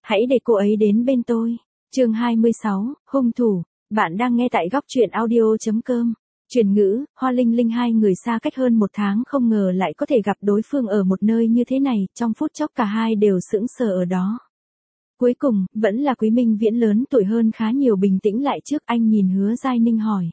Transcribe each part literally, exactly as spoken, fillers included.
hãy để cô ấy đến bên tôi. Chương hai mươi sáu, hung thủ. Bạn đang nghe tại góc truyện audio chấm com. Chuyển ngữ, Hoa Linh Linh hai người xa cách hơn một tháng không ngờ lại có thể gặp đối phương ở một nơi như thế này, trong phút chốc cả hai đều sững sờ ở đó. Cuối cùng, vẫn là Quý Minh Viễn lớn tuổi hơn khá nhiều bình tĩnh lại trước anh nhìn Hứa Giai Ninh hỏi.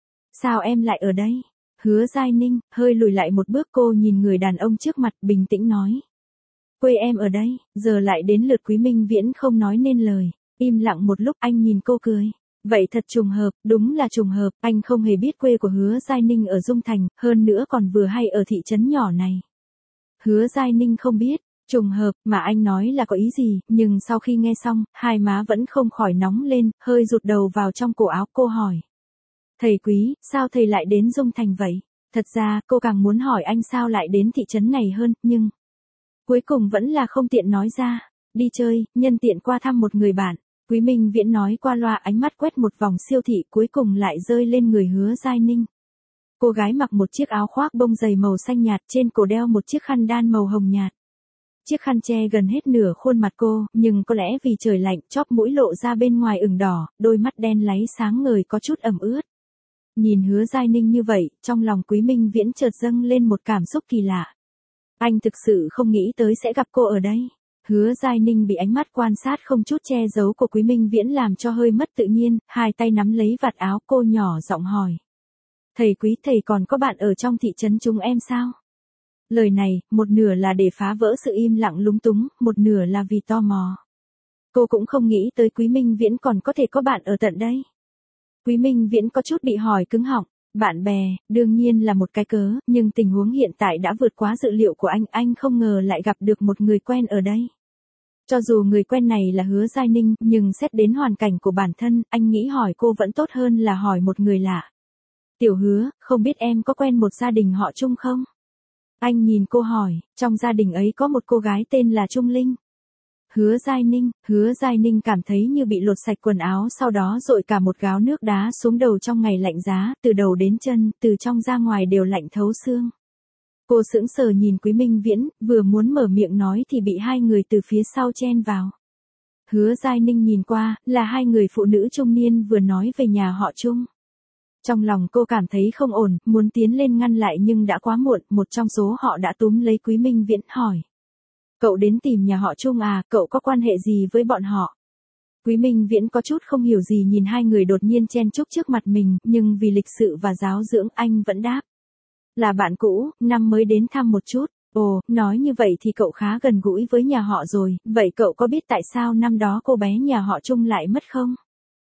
Sao em lại ở đây? Hứa Giai Ninh, hơi lùi lại một bước cô nhìn người đàn ông trước mặt bình tĩnh nói. Quê em ở đây, giờ lại đến lượt Quý Minh Viễn không nói nên lời, im lặng một lúc anh nhìn cô cười. Vậy thật trùng hợp, đúng là trùng hợp, anh không hề biết quê của Hứa Giai Ninh ở Dung Thành, hơn nữa còn vừa hay ở thị trấn nhỏ này. Hứa Giai Ninh không biết, trùng hợp, mà anh nói là có ý gì, nhưng sau khi nghe xong, hai má vẫn không khỏi nóng lên, hơi rụt đầu vào trong cổ áo cô hỏi. Thầy Quý, sao thầy lại đến Dung Thành vậy? Thật ra, cô càng muốn hỏi anh sao lại đến thị trấn này hơn, nhưng... Cuối cùng vẫn là không tiện nói ra. Đi chơi, nhân tiện qua thăm một người bạn. Quý Minh Viễn nói qua loa ánh mắt quét một vòng siêu thị cuối cùng lại rơi lên người Hứa Giai Ninh. Cô gái mặc một chiếc áo khoác bông dày màu xanh nhạt trên cổ đeo một chiếc khăn đan màu hồng nhạt. Chiếc khăn che gần hết nửa khuôn mặt cô, nhưng có lẽ vì trời lạnh chóp mũi lộ ra bên ngoài ửng đỏ, đôi mắt đen láy sáng ngời có chút ẩm ướt. Nhìn Hứa Giai Ninh như vậy, trong lòng Quý Minh Viễn chợt dâng lên một cảm xúc kỳ lạ. Anh thực sự không nghĩ tới sẽ gặp cô ở đây. Hứa Giai Ninh bị ánh mắt quan sát không chút che giấu của Quý Minh Viễn làm cho hơi mất tự nhiên, hai tay nắm lấy vạt áo cô nhỏ giọng hỏi. Thầy Quý, thầy còn có bạn ở trong thị trấn chúng em sao? Lời này, một nửa là để phá vỡ sự im lặng lúng túng, một nửa là vì tò mò. Cô cũng không nghĩ tới Quý Minh Viễn còn có thể có bạn ở tận đây. Quý Minh Viễn có chút bị hỏi cứng họng. Bạn bè, đương nhiên là một cái cớ, nhưng tình huống hiện tại đã vượt quá dự liệu của anh, anh không ngờ lại gặp được một người quen ở đây. Cho dù người quen này là Hứa Giai Ninh, nhưng xét đến hoàn cảnh của bản thân, anh nghĩ hỏi cô vẫn tốt hơn là hỏi một người lạ. Tiểu Hứa, không biết em có quen một gia đình họ Trung không? Anh nhìn cô hỏi, trong gia đình ấy có một cô gái tên là Trung Linh. Hứa Giai Ninh, Hứa Giai Ninh cảm thấy như bị lột sạch quần áo sau đó dội cả một gáo nước đá xuống đầu trong ngày lạnh giá, từ đầu đến chân, từ trong ra ngoài đều lạnh thấu xương. Cô sững sờ nhìn Quý Minh Viễn, vừa muốn mở miệng nói thì bị hai người từ phía sau chen vào. Hứa Giai Ninh nhìn qua, là hai người phụ nữ trung niên vừa nói về nhà họ Trung. Trong lòng cô cảm thấy không ổn, muốn tiến lên ngăn lại nhưng đã quá muộn, một trong số họ đã túm lấy Quý Minh Viễn hỏi. Cậu đến tìm nhà họ Trung à, cậu có quan hệ gì với bọn họ? Quý Minh Viễn có chút không hiểu gì nhìn hai người đột nhiên chen chúc trước mặt mình, nhưng vì lịch sự và giáo dưỡng anh vẫn đáp. Là bạn cũ, năm mới đến thăm một chút. Ồ, nói như vậy thì cậu khá gần gũi với nhà họ rồi, vậy cậu có biết tại sao năm đó cô bé nhà họ Trung lại mất không?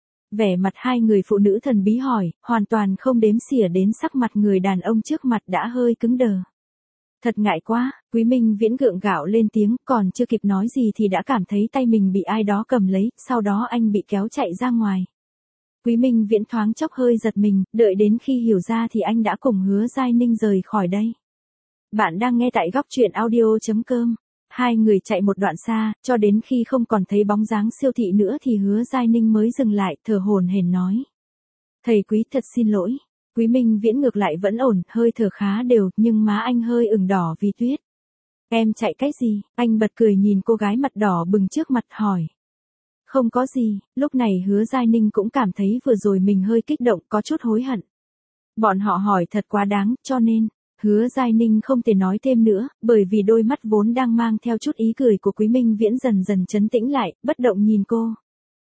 Vẻ mặt hai người phụ nữ thần bí hỏi, hoàn toàn không đếm xỉa đến sắc mặt người đàn ông trước mặt đã hơi cứng đờ. Thật ngại quá, Quý Minh Viễn gượng gạo lên tiếng, còn chưa kịp nói gì thì đã cảm thấy tay mình bị ai đó cầm lấy, sau đó anh bị kéo chạy ra ngoài. Quý Minh Viễn thoáng chốc hơi giật mình, đợi đến khi hiểu ra thì anh đã cùng Hứa Giai Ninh rời khỏi đây. Bạn đang nghe tại góc truyện audio chấm com. Hai người chạy một đoạn xa, cho đến khi không còn thấy bóng dáng siêu thị nữa thì Hứa Giai Ninh mới dừng lại, thở hổn hển nói. Thầy Quý thật xin lỗi. Quý Minh Viễn ngược lại vẫn ổn, hơi thở khá đều, nhưng má anh hơi ửng đỏ vì tuyết. Em chạy cách gì? Anh bật cười nhìn cô gái mặt đỏ bừng trước mặt hỏi. Không có gì, lúc này Hứa Giai Ninh cũng cảm thấy vừa rồi mình hơi kích động, có chút hối hận. Bọn họ hỏi thật quá đáng, cho nên, Hứa Giai Ninh không thể nói thêm nữa, bởi vì đôi mắt vốn đang mang theo chút ý cười của Quý Minh Viễn dần dần trấn tĩnh lại, bất động nhìn cô.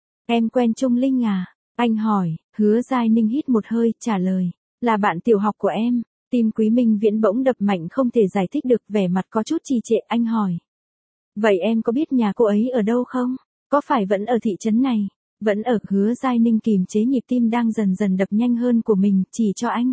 Em quen Trung Linh à? Anh hỏi, Hứa Giai Ninh hít một hơi, trả lời. Là bạn tiểu học của em. Tim Quý Minh Viễn bỗng đập mạnh không thể giải thích được, vẻ mặt có chút trì trệ, anh hỏi. Vậy em có biết nhà cô ấy ở đâu không? Có phải vẫn ở thị trấn này? Vẫn ở. Hứa Giai Ninh kìm chế nhịp tim đang dần dần đập nhanh hơn của mình, chỉ cho anh.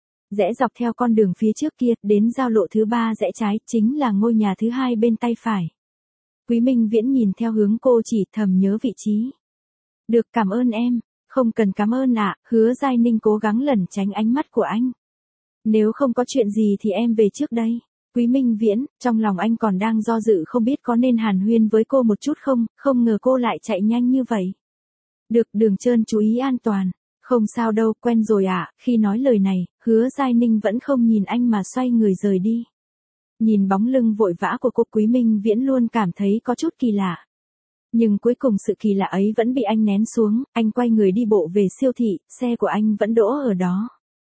Rẽ dọc theo con đường phía trước kia, đến giao lộ thứ ba rẽ trái, chính là ngôi nhà thứ hai bên tay phải. Quý Minh Viễn nhìn theo hướng cô chỉ, thầm nhớ vị trí. Được, cảm ơn em. Không cần cảm ơn ạ, à, Hứa Giai Ninh cố gắng lẩn tránh ánh mắt của anh. Nếu không có chuyện gì thì em về trước đây. Quý Minh Viễn, trong lòng anh còn đang do dự không biết có nên hàn huyên với cô một chút không, không ngờ cô lại chạy nhanh như vậy. Được, đường trơn chú ý an toàn. Không sao đâu, quen rồi ạ, à. Khi nói lời này, Hứa Giai Ninh vẫn không nhìn anh mà xoay người rời đi. Nhìn bóng lưng vội vã của cô, Quý Minh Viễn luôn cảm thấy có chút kỳ lạ. Nhưng cuối cùng sự kỳ lạ ấy vẫn bị anh nén xuống, anh quay người đi bộ về siêu thị, xe của anh vẫn đỗ ở đó.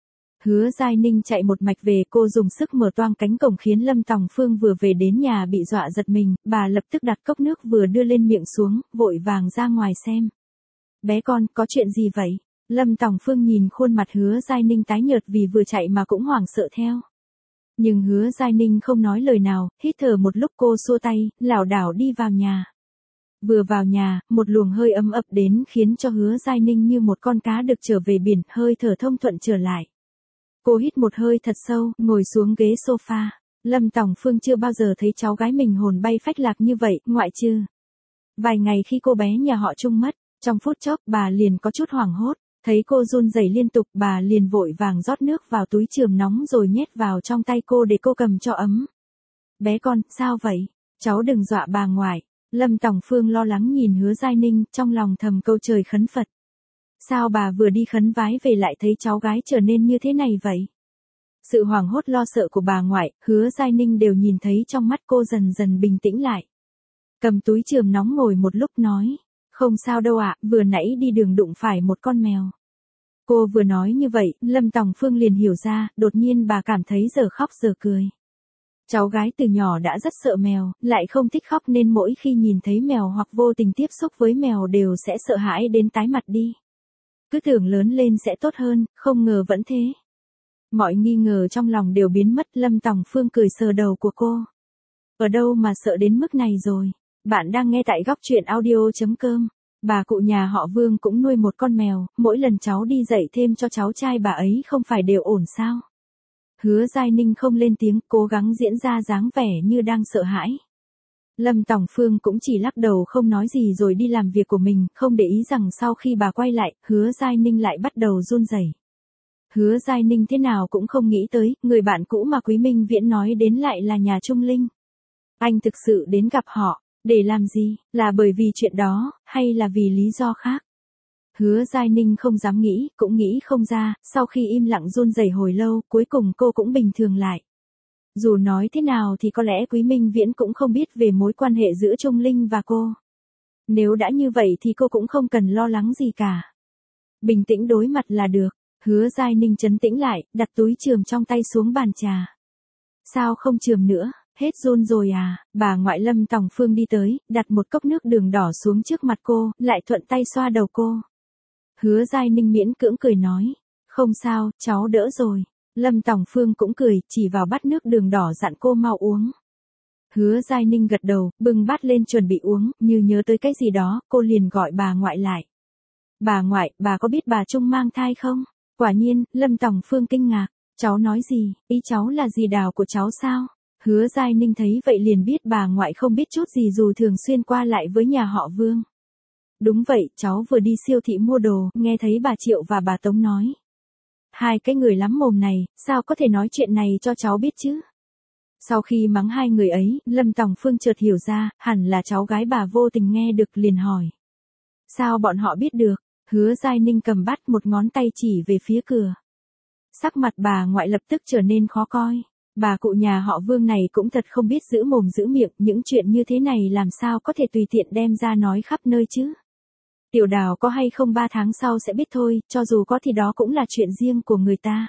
Hứa Giai Ninh chạy một mạch về, cô dùng sức mở toang cánh cổng khiến Lâm Tòng Phương vừa về đến nhà bị dọa giật mình, bà lập tức đặt cốc nước vừa đưa lên miệng xuống, vội vàng ra ngoài xem. Bé con, có chuyện gì vậy? Lâm Tòng Phương nhìn khuôn mặt Hứa Giai Ninh tái nhợt vì vừa chạy mà cũng hoảng sợ theo. Nhưng Hứa Giai Ninh không nói lời nào, hít thở một lúc cô xua tay, lảo đảo đi vào nhà. Vừa vào nhà, một luồng hơi ấm ập đến khiến cho Hứa Giai Ninh như một con cá được trở về biển, hơi thở thông thuận trở lại. Cô hít một hơi thật sâu, ngồi xuống ghế sofa. Lâm Tòng Phương chưa bao giờ thấy cháu gái mình hồn bay phách lạc như vậy, ngoại trừ vài ngày khi cô bé nhà họ Trung mất. Trong phút chốc bà liền có chút hoảng hốt, thấy cô run rẩy liên tục, bà liền vội vàng rót nước vào túi chườm nóng rồi nhét vào trong tay cô để cô cầm cho ấm. Bé con, sao vậy? Cháu đừng dọa bà ngoại. Lâm Tòng Phương lo lắng nhìn Hứa Giai Ninh, trong lòng thầm câu trời khấn Phật. Sao bà vừa đi khấn vái về lại thấy cháu gái trở nên như thế này vậy? Sự hoảng hốt lo sợ của bà ngoại, Hứa Giai Ninh đều nhìn thấy trong mắt cô dần dần bình tĩnh lại. Cầm túi chườm nóng ngồi một lúc nói. Không sao đâu ạ, vừa nãy đi đường đụng phải một con mèo. Cô vừa nói như vậy, Lâm Tòng Phương liền hiểu ra, đột nhiên bà cảm thấy giờ khóc giờ cười. Cháu gái từ nhỏ đã rất sợ mèo, lại không thích khóc nên mỗi khi nhìn thấy mèo hoặc vô tình tiếp xúc với mèo đều sẽ sợ hãi đến tái mặt đi. Cứ tưởng lớn lên sẽ tốt hơn, không ngờ vẫn thế. Mọi nghi ngờ trong lòng đều biến mất, Lâm Tòng Phương cười sờ đầu của cô. Ở đâu mà sợ đến mức này rồi? Bạn đang nghe tại góc truyện audio chấm com. Bà cụ nhà họ Vương cũng nuôi một con mèo, mỗi lần cháu đi dạy thêm cho cháu trai bà ấy không phải đều ổn sao? Hứa Giai Ninh không lên tiếng, cố gắng diễn ra dáng vẻ như đang sợ hãi. Lâm Tòng Phương cũng chỉ lắc đầu không nói gì rồi đi làm việc của mình, không để ý rằng sau khi bà quay lại, Hứa Giai Ninh lại bắt đầu run rẩy. Hứa Giai Ninh thế nào cũng không nghĩ tới, người bạn cũ mà Quý Minh Viễn nói đến lại là nhà Trung Linh. Anh thực sự đến gặp họ, để làm gì, là bởi vì chuyện đó, hay là vì lý do khác? Hứa Giai Ninh không dám nghĩ, cũng nghĩ không ra, sau khi im lặng run rẩy hồi lâu, cuối cùng cô cũng bình thường lại. Dù nói thế nào thì có lẽ Quý Minh Viễn cũng không biết về mối quan hệ giữa Trung Linh và cô. Nếu đã như vậy thì cô cũng không cần lo lắng gì cả. Bình tĩnh đối mặt là được. Hứa Giai Ninh trấn tĩnh lại, đặt túi chườm trong tay xuống bàn trà. Sao không chườm nữa, hết run rồi à? Bà ngoại Lâm Tòng Phương đi tới, đặt một cốc nước đường đỏ xuống trước mặt cô, lại thuận tay xoa đầu cô. Hứa Giai Ninh miễn cưỡng cười nói, không sao, cháu đỡ rồi. Lâm Tòng Phương cũng cười, chỉ vào bát nước đường đỏ dặn cô mau uống. Hứa Giai Ninh gật đầu, bưng bát lên chuẩn bị uống, như nhớ tới cái gì đó, cô liền gọi bà ngoại lại. Bà ngoại, bà có biết bà Trung mang thai không? Quả nhiên, Lâm Tòng Phương kinh ngạc, cháu nói gì, ý cháu là dì Đào của cháu sao? Hứa Giai Ninh thấy vậy liền biết bà ngoại không biết chút gì dù thường xuyên qua lại với nhà họ Vương. Đúng vậy, cháu vừa đi siêu thị mua đồ, nghe thấy bà Triệu và bà Tống nói. Hai cái người lắm mồm này, sao có thể nói chuyện này cho cháu biết chứ? Sau khi mắng hai người ấy, Lâm Tòng Phương chợt hiểu ra, hẳn là cháu gái bà vô tình nghe được liền hỏi. Sao bọn họ biết được? Hứa Giai Ninh cầm bát một ngón tay chỉ về phía cửa. Sắc mặt bà ngoại lập tức trở nên khó coi. Bà cụ nhà họ Vương này cũng thật không biết giữ mồm giữ miệng, những chuyện như thế này làm sao có thể tùy tiện đem ra nói khắp nơi chứ. Tiểu Đào có hay không ba tháng sau sẽ biết thôi, cho dù có thì đó cũng là chuyện riêng của người ta.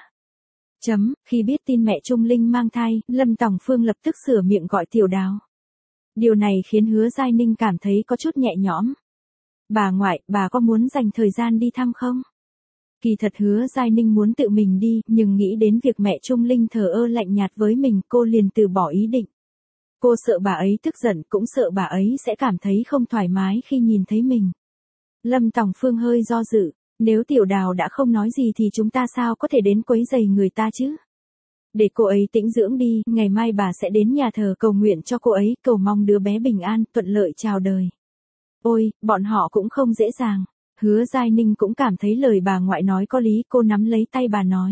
Chấm, khi biết tin mẹ Trung Linh mang thai, Lâm Tòng Phương lập tức sửa miệng gọi Tiểu Đào. Điều này khiến Hứa Giai Ninh cảm thấy có chút nhẹ nhõm. Bà ngoại, bà có muốn dành thời gian đi thăm không? Kỳ thật Hứa Giai Ninh muốn tự mình đi, nhưng nghĩ đến việc mẹ Trung Linh thờ ơ lạnh nhạt với mình, cô liền từ bỏ ý định. Cô sợ bà ấy tức giận, cũng sợ bà ấy sẽ cảm thấy không thoải mái khi nhìn thấy mình. Lâm Tòng Phương hơi do dự, nếu Tiểu Đào đã không nói gì thì chúng ta sao có thể đến quấy rầy người ta chứ? Để cô ấy tĩnh dưỡng đi, ngày mai bà sẽ đến nhà thờ cầu nguyện cho cô ấy, cầu mong đứa bé bình an, thuận lợi chào đời. Ôi, bọn họ cũng không dễ dàng. Hứa Giai Ninh cũng cảm thấy lời bà ngoại nói có lý, cô nắm lấy tay bà nói.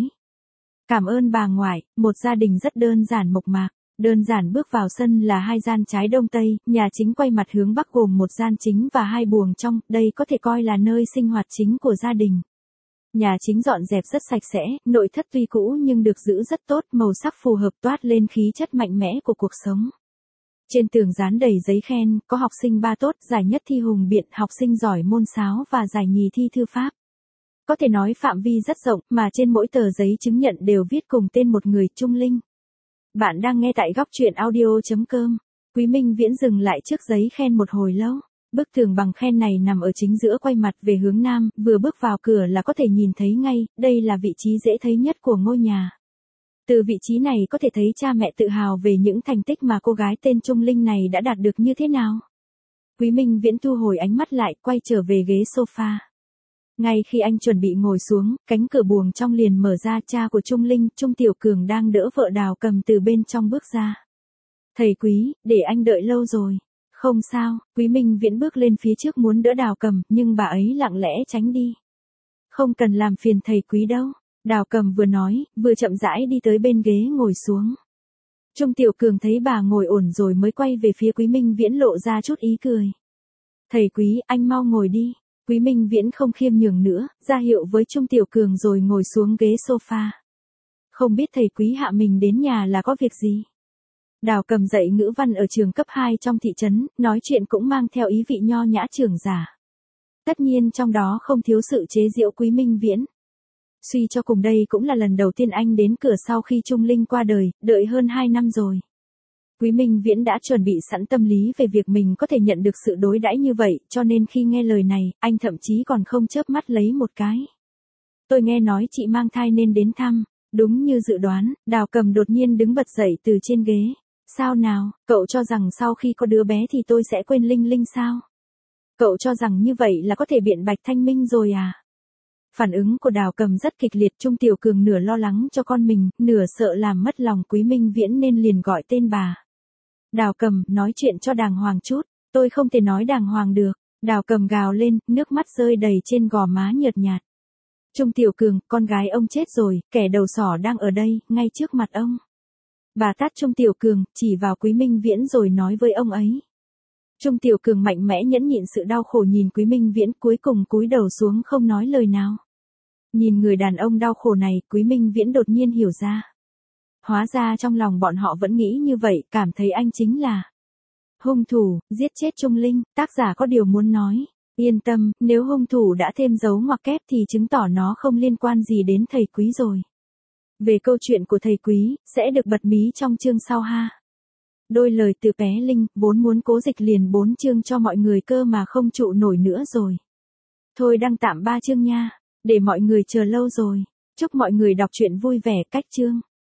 Cảm ơn bà ngoại, một gia đình rất đơn giản mộc mạc. Đơn giản bước vào sân là hai gian trái đông tây, nhà chính quay mặt hướng bắc gồm một gian chính và hai buồng trong, đây có thể coi là nơi sinh hoạt chính của gia đình. Nhà chính dọn dẹp rất sạch sẽ, nội thất tuy cũ nhưng được giữ rất tốt, màu sắc phù hợp toát lên khí chất mạnh mẽ của cuộc sống. Trên tường dán đầy giấy khen, có học sinh ba tốt, giải nhất thi hùng biện, học sinh giỏi môn sáo và giải nhì thi thư pháp. Có thể nói phạm vi rất rộng, mà trên mỗi tờ giấy chứng nhận đều viết cùng tên một người, Trung Linh. Bạn đang nghe tại góc truyện audio chấm com. Quý Minh Viễn dừng lại trước giấy khen một hồi lâu. Bức tường bằng khen này nằm ở chính giữa, quay mặt về hướng nam, vừa bước vào cửa là có thể nhìn thấy ngay, đây là vị trí dễ thấy nhất của ngôi nhà. Từ vị trí này có thể thấy cha mẹ tự hào về những thành tích mà cô gái tên Trung Linh này đã đạt được như thế nào. Quý Minh Viễn thu hồi ánh mắt lại, quay trở về ghế sofa. Ngay khi anh chuẩn bị ngồi xuống, cánh cửa buồng trong liền mở ra, cha của Trung Linh, Trung Tiểu Cường đang đỡ vợ Đào Cầm từ bên trong bước ra. Thầy Quý, để anh đợi lâu rồi. Không sao, Quý Minh Viễn bước lên phía trước muốn đỡ Đào Cầm, nhưng bà ấy lặng lẽ tránh đi. Không cần làm phiền thầy Quý đâu. Đào Cầm vừa nói, vừa chậm rãi đi tới bên ghế ngồi xuống. Trung Tiểu Cường thấy bà ngồi ổn rồi mới quay về phía Quý Minh Viễn, lộ ra chút ý cười. Thầy Quý, anh mau ngồi đi. Quý Minh Viễn không khiêm nhường nữa, ra hiệu với Trung Tiểu Cường rồi ngồi xuống ghế sofa. Không biết thầy Quý hạ mình đến nhà là có việc gì? Đào Cầm dạy ngữ văn ở trường cấp hai trong thị trấn, nói chuyện cũng mang theo ý vị nho nhã trưởng giả. Tất nhiên trong đó không thiếu sự chế giễu Quý Minh Viễn. Suy cho cùng đây cũng là lần đầu tiên anh đến cửa sau khi Trung Linh qua đời, đợi hơn hai năm rồi. Quý Minh Viễn đã chuẩn bị sẵn tâm lý về việc mình có thể nhận được sự đối đãi như vậy, cho nên khi nghe lời này, anh thậm chí còn không chớp mắt lấy một cái. Tôi nghe nói chị mang thai nên đến thăm. Đúng như dự đoán, Đào Cầm đột nhiên đứng bật dậy từ trên ghế. Sao nào, cậu cho rằng sau khi có đứa bé thì tôi sẽ quên Linh Linh sao? Cậu cho rằng như vậy là có thể biện bạch thanh minh rồi à? Phản ứng của Đào Cầm rất kịch liệt, Trung Tiểu Cường nửa lo lắng cho con mình, nửa sợ làm mất lòng Quý Minh Viễn nên liền gọi tên bà. Đào Cầm, nói chuyện cho đàng hoàng chút, tôi không thể nói đàng hoàng được. Đào Cầm gào lên, nước mắt rơi đầy trên gò má nhợt nhạt. Trung Tiểu Cường, con gái ông chết rồi, kẻ đầu sỏ đang ở đây, ngay trước mặt ông. Bà tát Trung Tiểu Cường, chỉ vào Quý Minh Viễn rồi nói với ông ấy. Trung Tiểu Cường mạnh mẽ nhẫn nhịn sự đau khổ nhìn Quý Minh Viễn, cuối cùng cúi đầu xuống không nói lời nào. Nhìn người đàn ông đau khổ này, Quý Minh Viễn đột nhiên hiểu ra. Hóa ra trong lòng bọn họ vẫn nghĩ như vậy, cảm thấy anh chính là hung thủ, giết chết Trung Linh. Tác giả có điều muốn nói. Yên tâm, nếu hung thủ đã thêm dấu ngoặc kép thì chứng tỏ nó không liên quan gì đến thầy Quý rồi. Về câu chuyện của thầy Quý, sẽ được bật mí trong chương sau ha. Đôi lời từ Pé Linh, vốn muốn cố dịch liền bốn chương cho mọi người cơ mà không trụ nổi nữa rồi. Thôi đăng tạm ba chương nha, để mọi người chờ lâu rồi. Chúc mọi người đọc truyện vui vẻ. Cách chương.